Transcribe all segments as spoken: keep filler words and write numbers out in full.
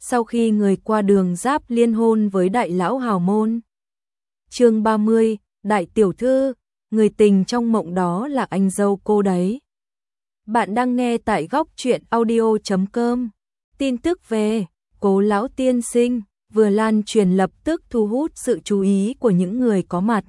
sau khi người qua đường Giáp liên hôn với đại lão hào môn. Chương ba mươi, đại tiểu thư, người tình trong mộng đó là anh dâu cô đấy. Bạn đang nghe tại góc truyện audio chấm com. Tin tức về Cố lão tiên sinh vừa lan truyền lập tức thu hút sự chú ý của những người có mặt.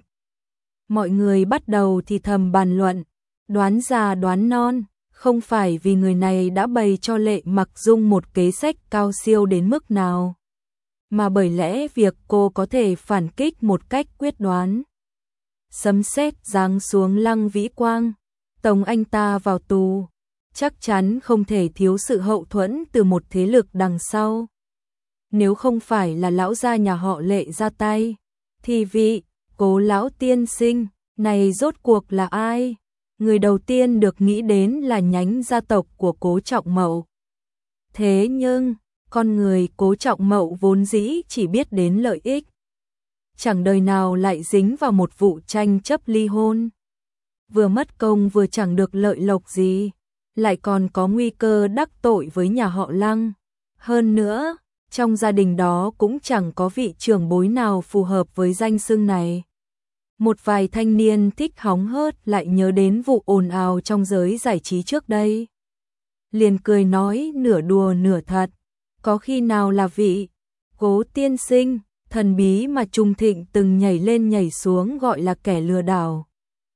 Mọi người bắt đầu thì thầm bàn luận, đoán già đoán non, không phải vì người này đã bày cho Lệ Mặc Dung một kế sách cao siêu đến mức nào, mà bởi lẽ việc cô có thể phản kích một cách quyết đoán. Sấm sét giáng xuống Lăng Vĩ Quang, tống anh ta vào tù, chắc chắn không thể thiếu sự hậu thuẫn từ một thế lực đằng sau. Nếu không phải là lão gia nhà họ Lệ ra tay, thì vị Cố lão tiên sinh này rốt cuộc là ai? Người đầu tiên được nghĩ đến là nhánh gia tộc của Cố Trọng Mậu. Thế nhưng, con người Cố Trọng Mậu vốn dĩ chỉ biết đến lợi ích, chẳng đời nào lại dính vào một vụ tranh chấp ly hôn. Vừa mất công vừa chẳng được lợi lộc gì, lại còn có nguy cơ đắc tội với nhà họ Lăng. Hơn nữa, trong gia đình đó cũng chẳng có vị trưởng bối nào phù hợp với danh xưng này. Một vài thanh niên thích hóng hớt lại nhớ đến vụ ồn ào trong giới giải trí trước đây, liền cười nói nửa đùa nửa thật, có khi nào là vị Cố tiên sinh thần bí mà Trung Thịnh từng nhảy lên nhảy xuống gọi là kẻ lừa đảo,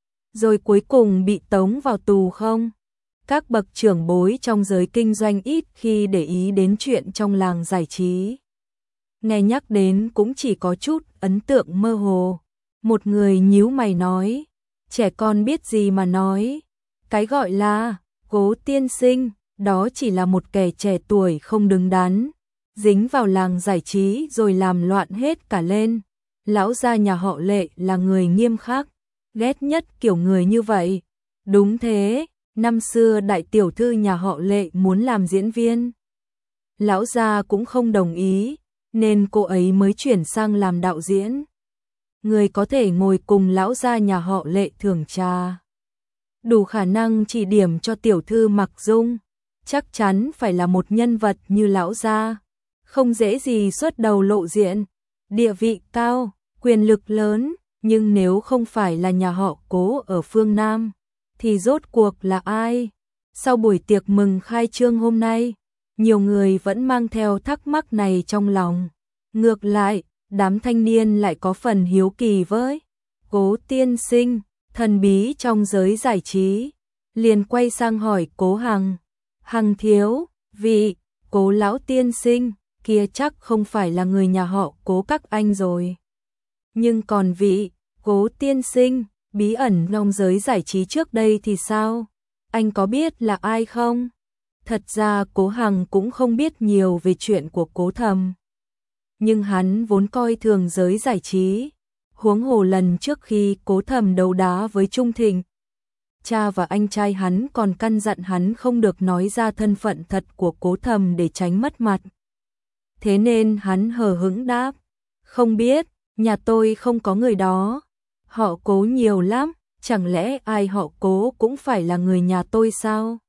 rồi cuối cùng bị tống vào tù không? Các bậc trưởng bối trong giới kinh doanh ít khi để ý đến chuyện trong làng giải trí, nghe nhắc đến cũng chỉ có chút ấn tượng mơ hồ. Một người nhíu mày nói, trẻ con biết gì mà nói, cái gọi là Cố tiên sinh, đó chỉ là một kẻ trẻ tuổi không đứng đắn, dính vào làng giải trí rồi làm loạn hết cả lên. Lão gia nhà họ Lệ là người nghiêm khắc, ghét nhất kiểu người như vậy. Đúng thế, năm xưa đại tiểu thư nhà họ Lệ muốn làm diễn viên, lão gia cũng không đồng ý, nên cô ấy mới chuyển sang làm đạo diễn. Người có thể ngồi cùng lão gia nhà họ Lệ thưởng trà, đủ khả năng chỉ điểm cho tiểu thư Mặc Dung, chắc chắn phải là một nhân vật như lão gia, không dễ gì xuất đầu lộ diện, địa vị cao, quyền lực lớn, nhưng nếu không phải là nhà họ Cố ở phương Nam, thì rốt cuộc là ai? Sau buổi tiệc mừng khai trương hôm nay, nhiều người vẫn mang theo thắc mắc này trong lòng. Ngược lại, đám thanh niên lại có phần hiếu kỳ với Cố tiên sinh, thần bí trong giới giải trí, liền quay sang hỏi Cố Hằng. Hằng thiếu, vị Cố lão tiên sinh kia chắc không phải là người nhà họ Cố các anh rồi. Nhưng còn vị Cố tiên sinh bí ẩn trong giới giải trí trước đây thì sao? Anh có biết là ai không? Thật ra Cố Hằng cũng không biết nhiều về chuyện của Cố Thầm, nhưng hắn vốn coi thường giới giải trí, huống hồ lần trước khi Cố Thầm đấu đá với Trung Thịnh, cha và anh trai hắn còn căn dặn hắn không được nói ra thân phận thật của Cố Thầm để tránh mất mặt. Thế nên hắn hờ hững đáp, không biết, nhà tôi không có người đó. Họ Cố nhiều lắm, chẳng lẽ ai họ Cố cũng phải là người nhà tôi sao?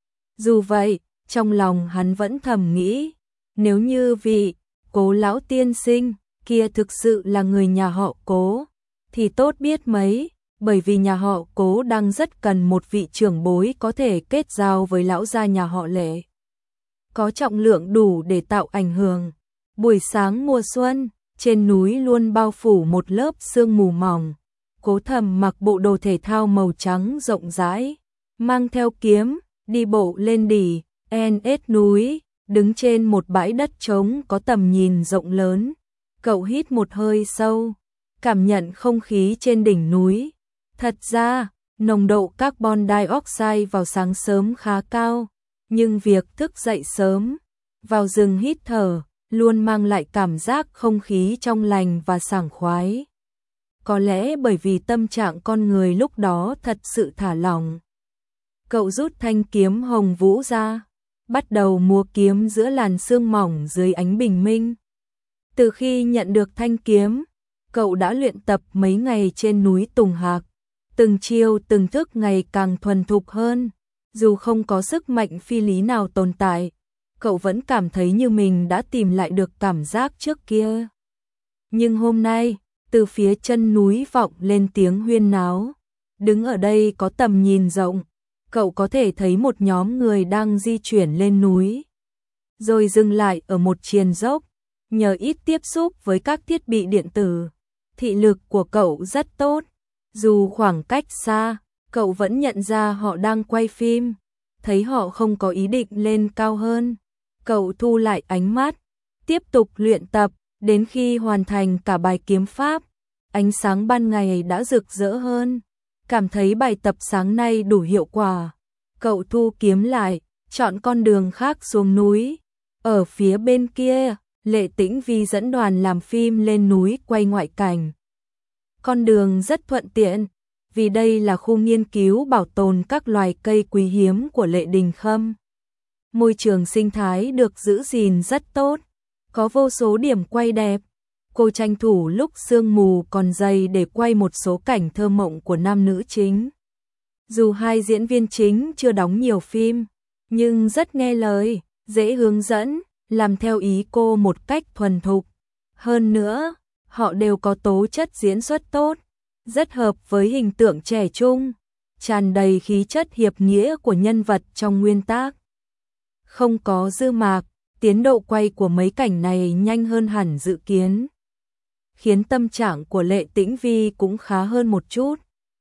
Dù vậy, trong lòng hắn vẫn thầm nghĩ, nếu như vị Cố lão tiên sinh kia thực sự là người nhà họ Cố thì tốt biết mấy, bởi vì nhà họ Cố đang rất cần một vị trưởng bối có thể kết giao với lão gia nhà họ Lệ, có trọng lượng đủ để tạo ảnh hưởng. Buổi sáng mùa xuân, trên núi luôn bao phủ một lớp sương mù mỏng. Cố Thầm mặc bộ đồ thể thao màu trắng rộng rãi, mang theo kiếm, đi bộ lên đỉ en ét núi, đứng trên một bãi đất trống có tầm nhìn rộng lớn. Cậu hít một hơi sâu, cảm nhận không khí trên đỉnh núi. Thật ra, nồng độ carbon dioxide vào sáng sớm khá cao, nhưng việc thức dậy sớm, vào rừng hít thở, luôn mang lại cảm giác không khí trong lành và sảng khoái. Có lẽ bởi vì tâm trạng con người lúc đó thật sự thả lỏng. Cậu rút thanh kiếm hồng vũ ra, bắt đầu múa kiếm giữa làn sương mỏng dưới ánh bình minh. Từ khi nhận được thanh kiếm, cậu đã luyện tập mấy ngày trên núi Tùng Hạc, từng chiêu từng thức ngày càng thuần thục hơn. Dù không có sức mạnh phi lý nào tồn tại, cậu vẫn cảm thấy như mình đã tìm lại được cảm giác trước kia. Nhưng hôm nay, từ phía chân núi vọng lên tiếng huyên náo. Đứng ở đây có tầm nhìn rộng, cậu có thể thấy một nhóm người đang di chuyển lên núi. Rồi dừng lại ở một triền dốc, nhờ ít tiếp xúc với các thiết bị điện tử. Thị lực của cậu rất tốt, dù khoảng cách xa, cậu vẫn nhận ra họ đang quay phim. Thấy họ không có ý định lên cao hơn, cậu thu lại ánh mắt, tiếp tục luyện tập, đến khi hoàn thành cả bài kiếm pháp. Ánh sáng ban ngày đã rực rỡ hơn, cảm thấy bài tập sáng nay đủ hiệu quả. Cậu thu kiếm lại, chọn con đường khác xuống núi. Ở phía bên kia, Lệ Tĩnh Vi dẫn đoàn làm phim lên núi quay ngoại cảnh. Con đường rất thuận tiện, vì đây là khu nghiên cứu bảo tồn các loài cây quý hiếm của Lệ Đình Khâm. Môi trường sinh thái được giữ gìn rất tốt, có vô số điểm quay đẹp. Cô tranh thủ lúc sương mù còn dày để quay một số cảnh thơ mộng của nam nữ chính. Dù hai diễn viên chính chưa đóng nhiều phim, nhưng rất nghe lời, dễ hướng dẫn, làm theo ý cô một cách thuần thục. Hơn nữa, họ đều có tố chất diễn xuất tốt, rất hợp với hình tượng trẻ trung, tràn đầy khí chất hiệp nghĩa của nhân vật trong nguyên tác. Không có Dư Mạc, tiến độ quay của mấy cảnh này nhanh hơn hẳn dự kiến, khiến tâm trạng của Lệ Tĩnh Vi cũng khá hơn một chút.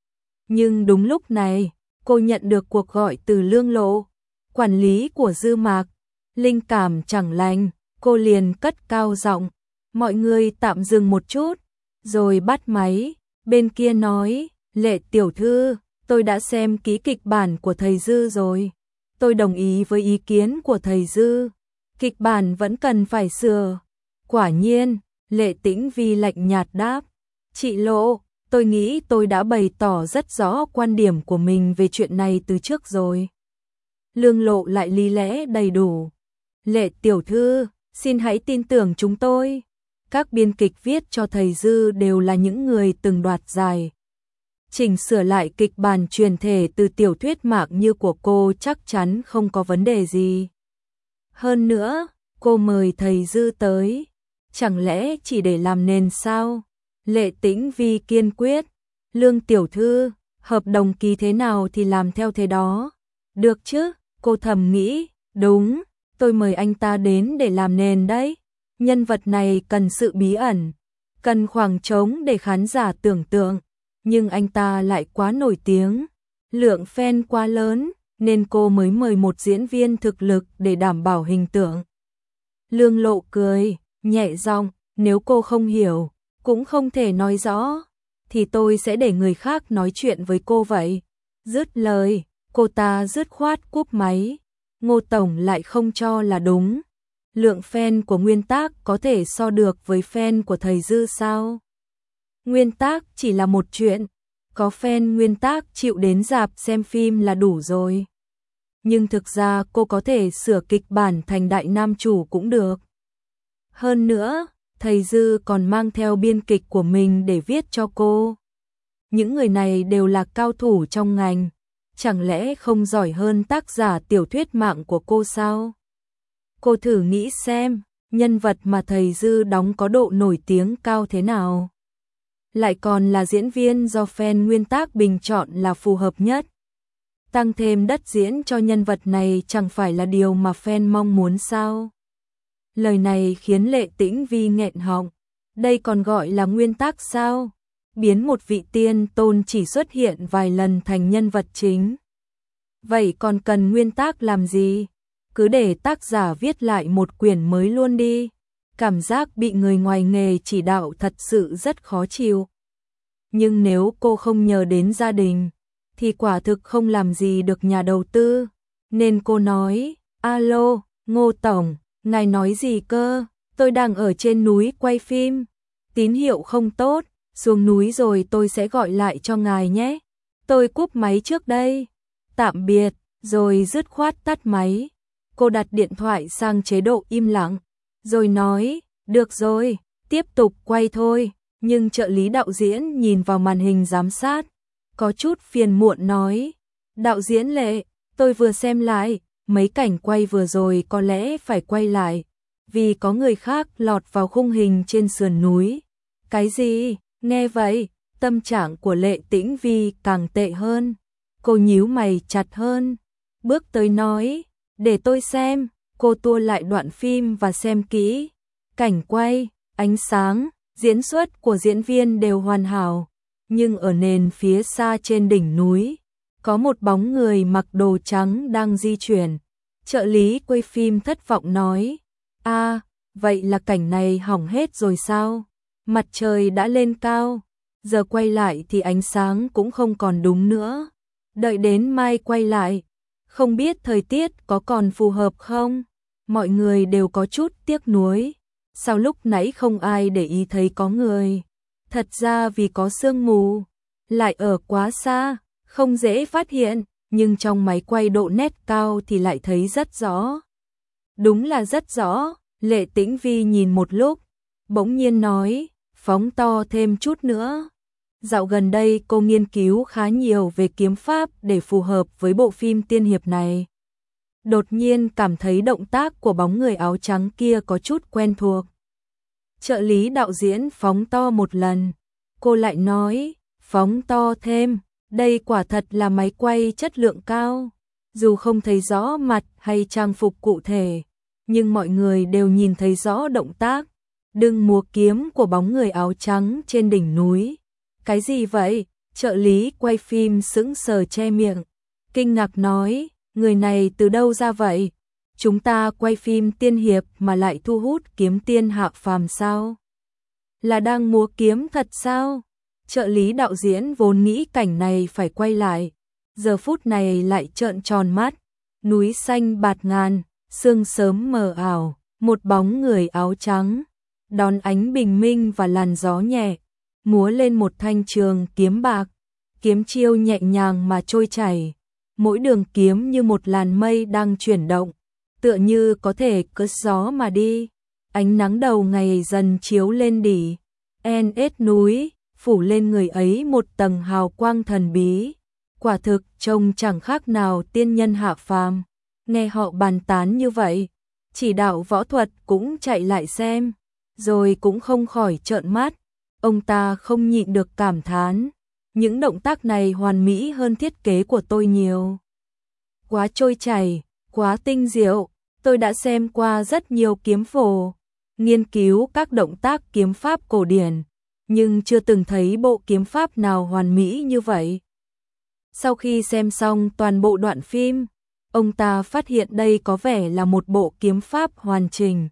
Nhưng đúng lúc này, cô nhận được cuộc gọi từ Lương Lộ, quản lý của Dư Mạc. Linh cảm chẳng lành, cô liền cất cao giọng, mọi người tạm dừng một chút, rồi bắt máy. Bên kia nói, Lệ tiểu thư, tôi đã xem kỹ kịch bản của thầy Dư rồi. Tôi đồng ý với ý kiến của thầy Dư, kịch bản vẫn cần phải sửa. Quả nhiên, Lệ Tĩnh Vi lạnh nhạt đáp, chị Lộ, tôi nghĩ tôi đã bày tỏ rất rõ quan điểm của mình về chuyện này từ trước rồi. Lương Lộ lại lý lẽ đầy đủ, Lệ tiểu thư, xin hãy tin tưởng chúng tôi. Các biên kịch viết cho thầy Dư đều là những người từng đoạt giải. Chỉnh sửa lại kịch bản truyền thể từ tiểu thuyết mạc như của cô chắc chắn không có vấn đề gì. Hơn nữa, cô mời thầy Dư tới, chẳng lẽ chỉ để làm nền sao? Lệ Tĩnh Vi kiên quyết, Lương tiểu thư, hợp đồng ký thế nào thì làm theo thế đó. Được chứ, cô thầm nghĩ, đúng, tôi mời anh ta đến để làm nền đấy. Nhân vật này cần sự bí ẩn, cần khoảng trống để khán giả tưởng tượng, nhưng anh ta lại quá nổi tiếng, lượng fan quá lớn, nên cô mới mời một diễn viên thực lực để đảm bảo hình tượng. Lương Lộ cười, nhẹ giọng, nếu cô không hiểu, cũng không thể nói rõ, thì tôi sẽ để người khác nói chuyện với cô vậy. Dứt lời, cô ta dứt khoát cúp máy. Ngô Tổng lại không cho là đúng. Lượng fan của nguyên tác có thể so được với fan của thầy Dư sao? Nguyên tác chỉ là một chuyện, có fan nguyên tác chịu đến rạp xem phim là đủ rồi. Nhưng thực ra cô có thể sửa kịch bản thành đại nam chủ cũng được. Hơn nữa, thầy Dư còn mang theo biên kịch của mình để viết cho cô. Những người này đều là cao thủ trong ngành, chẳng lẽ không giỏi hơn tác giả tiểu thuyết mạng của cô sao? Cô thử nghĩ xem, nhân vật mà thầy Dư đóng có độ nổi tiếng cao thế nào? Lại còn là diễn viên do fan nguyên tác bình chọn là phù hợp nhất. Tăng thêm đất diễn cho nhân vật này chẳng phải là điều mà fan mong muốn sao? Lời này khiến Lệ Tĩnh Vi nghẹn họng. Đây còn gọi là nguyên tác sao? Biến một vị tiên tôn chỉ xuất hiện vài lần thành nhân vật chính. Vậy còn cần nguyên tác làm gì? Cứ để tác giả viết lại một quyển mới luôn đi. Cảm giác bị người ngoài nghề chỉ đạo thật sự rất khó chịu. Nhưng nếu cô không nhờ đến gia đình, thì quả thực không làm gì được nhà đầu tư. Nên cô nói, alo, Ngô Tổng, ngài nói gì cơ? Tôi đang ở trên núi quay phim. Tín hiệu không tốt, xuống núi rồi tôi sẽ gọi lại cho ngài nhé. Tôi cúp máy trước đây. Tạm biệt, rồi dứt khoát tắt máy. Cô đặt điện thoại sang chế độ im lặng, rồi nói, được rồi, tiếp tục quay thôi. Nhưng trợ lý đạo diễn nhìn vào màn hình giám sát, có chút phiền muộn nói, đạo diễn Lệ, tôi vừa xem lại, mấy cảnh quay vừa rồi có lẽ phải quay lại, vì có người khác lọt vào khung hình trên sườn núi. Cái gì? Nghe vậy, tâm trạng của Lệ Tĩnh Vi càng tệ hơn. Cô nhíu mày chặt hơn, bước tới nói, để tôi xem. Cô tua lại đoạn phim và xem kỹ. Cảnh quay, ánh sáng, diễn xuất của diễn viên đều hoàn hảo, nhưng ở nền phía xa trên đỉnh núi, có một bóng người mặc đồ trắng đang di chuyển. Trợ lý quay phim thất vọng nói, a, vậy là cảnh này hỏng hết rồi sao? Mặt trời đã lên cao, giờ quay lại thì ánh sáng cũng không còn đúng nữa. Đợi đến mai quay lại, không biết thời tiết có còn phù hợp không? Mọi người đều có chút tiếc nuối. Sao lúc nãy không ai để ý thấy có người? Thật ra vì có sương mù, lại ở quá xa, không dễ phát hiện, nhưng trong máy quay độ nét cao thì lại thấy rất rõ. Đúng là rất rõ. Lệ Tĩnh Vi nhìn một lúc, bỗng nhiên nói, phóng to thêm chút nữa. Dạo gần đây cô nghiên cứu khá nhiều về kiếm pháp để phù hợp với bộ phim tiên hiệp này. Đột nhiên cảm thấy động tác của bóng người áo trắng kia có chút quen thuộc. Trợ lý đạo diễn phóng to một lần, cô lại nói, phóng to thêm, đây quả thật là máy quay chất lượng cao. Dù không thấy rõ mặt hay trang phục cụ thể, nhưng mọi người đều nhìn thấy rõ động tác, đừng múa kiếm của bóng người áo trắng trên đỉnh núi. Cái gì vậy? Trợ lý quay phim sững sờ che miệng, kinh ngạc nói, người này từ đâu ra vậy? Chúng ta quay phim tiên hiệp mà lại thu hút kiếm tiên hạ phàm sao? Là đang múa kiếm thật sao? Trợ lý đạo diễn vốn nghĩ cảnh này phải quay lại, giờ phút này lại trợn tròn mắt. Núi xanh bạt ngàn, sương sớm mờ ảo, một bóng người áo trắng đón ánh bình minh và làn gió nhẹ, múa lên một thanh trường kiếm bạc, kiếm chiêu nhẹ nhàng mà trôi chảy, mỗi đường kiếm như một làn mây đang chuyển động, tựa như có thể cất gió mà đi. Ánh nắng đầu ngày dần chiếu lên đỉ en ết núi, phủ lên người ấy một tầng hào quang thần bí, quả thực trông chẳng khác nào tiên nhân hạ phàm. Nghe họ bàn tán như vậy, chỉ đạo võ thuật cũng chạy lại xem, rồi cũng không khỏi trợn mắt. Ông ta không nhịn được cảm thán, những động tác này hoàn mỹ hơn thiết kế của tôi nhiều. Quá trôi chảy, quá tinh diệu, tôi đã xem qua rất nhiều kiếm phổ, nghiên cứu các động tác kiếm pháp cổ điển, nhưng chưa từng thấy bộ kiếm pháp nào hoàn mỹ như vậy. Sau khi xem xong toàn bộ đoạn phim, ông ta phát hiện đây có vẻ là một bộ kiếm pháp hoàn chỉnh.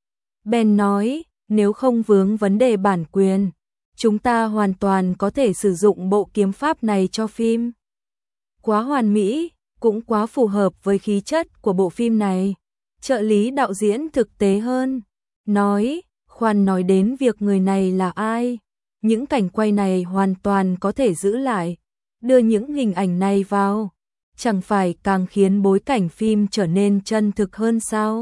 Ben nói, nếu không vướng vấn đề bản quyền, chúng ta hoàn toàn có thể sử dụng bộ kiếm pháp này cho phim. Quá hoàn mỹ, cũng quá phù hợp với khí chất của bộ phim này. Trợ lý đạo diễn thực tế hơn, nói, khoan nói đến việc người này là ai. Những cảnh quay này hoàn toàn có thể giữ lại, đưa những hình ảnh này vào, chẳng phải càng khiến bối cảnh phim trở nên chân thực hơn sao?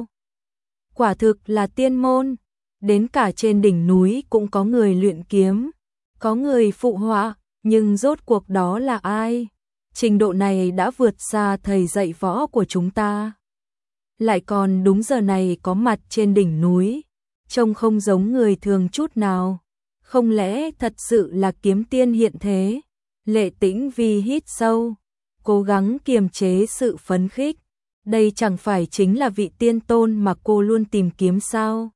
Quả thực là tiên môn, đến cả trên đỉnh núi cũng có người luyện kiếm, có người phụ họa, nhưng rốt cuộc đó là ai? Trình độ này đã vượt xa thầy dạy võ của chúng ta. Lại còn đúng giờ này có mặt trên đỉnh núi, trông không giống người thường chút nào. Không lẽ thật sự là kiếm tiên hiện thế? Lệ Tĩnh Vi hít sâu, cố gắng kiềm chế sự phấn khích. Đây chẳng phải chính là vị tiên tôn mà cô luôn tìm kiếm sao?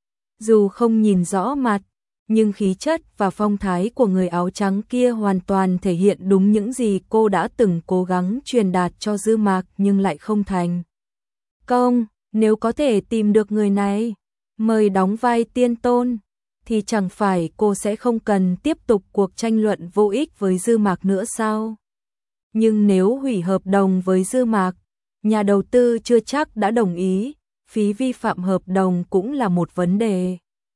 Dù không nhìn rõ mặt, nhưng khí chất và phong thái của người áo trắng kia hoàn toàn thể hiện đúng những gì cô đã từng cố gắng truyền đạt cho Dư Mạc nhưng lại không thành công. Nếu có thể tìm được người này, mời đóng vai tiên tôn, thì chẳng phải cô sẽ không cần tiếp tục cuộc tranh luận vô ích với Dư Mạc nữa sao? Nhưng nếu hủy hợp đồng với Dư Mạc, nhà đầu tư chưa chắc đã đồng ý, phí vi phạm hợp đồng cũng là một vấn đề.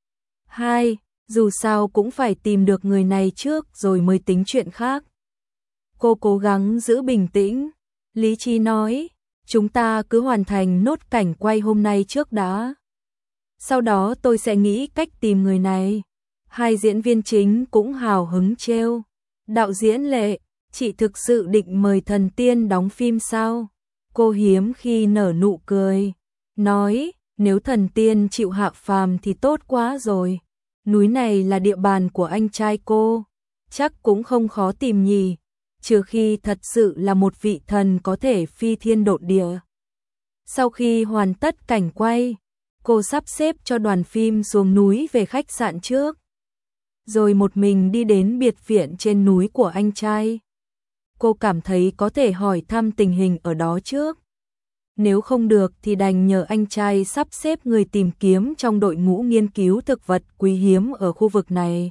Hai, dù sao cũng phải tìm được người này trước rồi mới tính chuyện khác. Cô cố gắng giữ bình tĩnh, lý trí nói, chúng ta cứ hoàn thành nốt cảnh quay hôm nay trước đã. Sau đó tôi sẽ nghĩ cách tìm người này. Hai diễn viên chính cũng hào hứng trêu. Đạo diễn Lệ, chị thực sự định mời thần tiên đóng phim sao? Cô hiếm khi nở nụ cười, nói, nếu thần tiên chịu hạ phàm thì tốt quá rồi. Núi này là địa bàn của anh trai cô, chắc cũng không khó tìm nhỉ, trừ khi thật sự là một vị thần có thể phi thiên độn địa. Sau khi hoàn tất cảnh quay, cô sắp xếp cho đoàn phim xuống núi về khách sạn trước, rồi một mình đi đến biệt viện trên núi của anh trai. Cô cảm thấy có thể hỏi thăm tình hình ở đó trước. Nếu không được thì đành nhờ anh trai sắp xếp người tìm kiếm trong đội ngũ nghiên cứu thực vật quý hiếm ở khu vực này.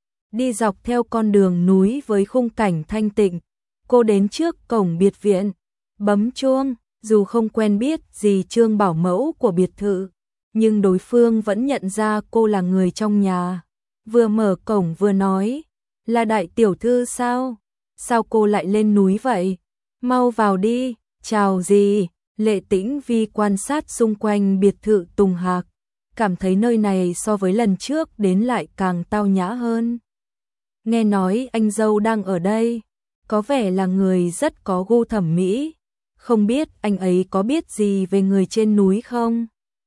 Đi dọc theo con đường núi với khung cảnh thanh tịnh, cô đến trước cổng biệt viện, bấm chuông, dù không quen biết gì Trương bảo mẫu của biệt thự, nhưng đối phương vẫn nhận ra cô là người trong nhà. Vừa mở cổng vừa nói, là đại tiểu thư sao? Sao cô lại lên núi vậy? Mau vào đi, chào gì? Lệ Tĩnh Vi quan sát xung quanh biệt thự Tùng Hạc, cảm thấy nơi này so với lần trước đến lại càng tao nhã hơn. Nghe nói anh dâu đang ở đây, có vẻ là người rất có gu thẩm mỹ, không biết anh ấy có biết gì về người trên núi không?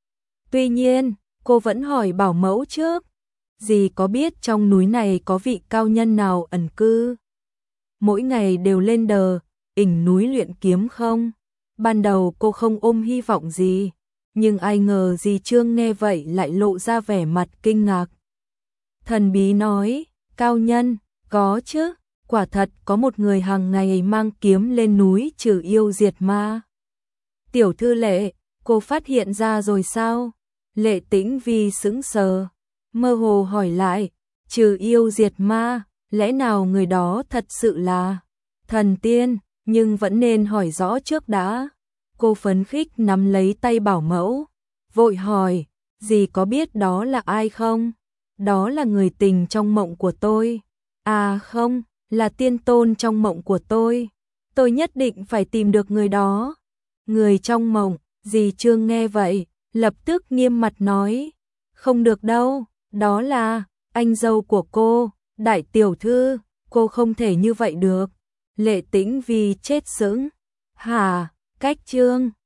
Tuy nhiên, cô vẫn hỏi bảo mẫu trước, dì có biết trong núi này có vị cao nhân nào ẩn cư? Mỗi ngày đều lên đờ, ỉnh núi luyện kiếm không? Ban đầu cô không ôm hy vọng gì, nhưng ai ngờ dì Trương nghe vậy lại lộ ra vẻ mặt kinh ngạc. Thần bí nói, cao nhân, có chứ, quả thật có một người hàng ngày mang kiếm lên núi trừ yêu diệt ma. Tiểu thư Lệ, cô phát hiện ra rồi sao? Lệ Tĩnh Vi sững sờ, mơ hồ hỏi lại, trừ yêu diệt ma, lẽ nào người đó thật sự là thần tiên, nhưng vẫn nên hỏi rõ trước đã. Cô phấn khích nắm lấy tay bảo mẫu, vội hỏi, dì có biết đó là ai không? Đó là người tình trong mộng của tôi. À không, là tiên tôn trong mộng của tôi. Tôi nhất định phải tìm được người đó. Người trong mộng, dì Trương nghe vậy, lập tức nghiêm mặt nói, không được đâu, đó là anh dâu của cô, đại tiểu thư, cô không thể như vậy được. Lệ Tĩnh Vi chết sững. Hả, cách Trương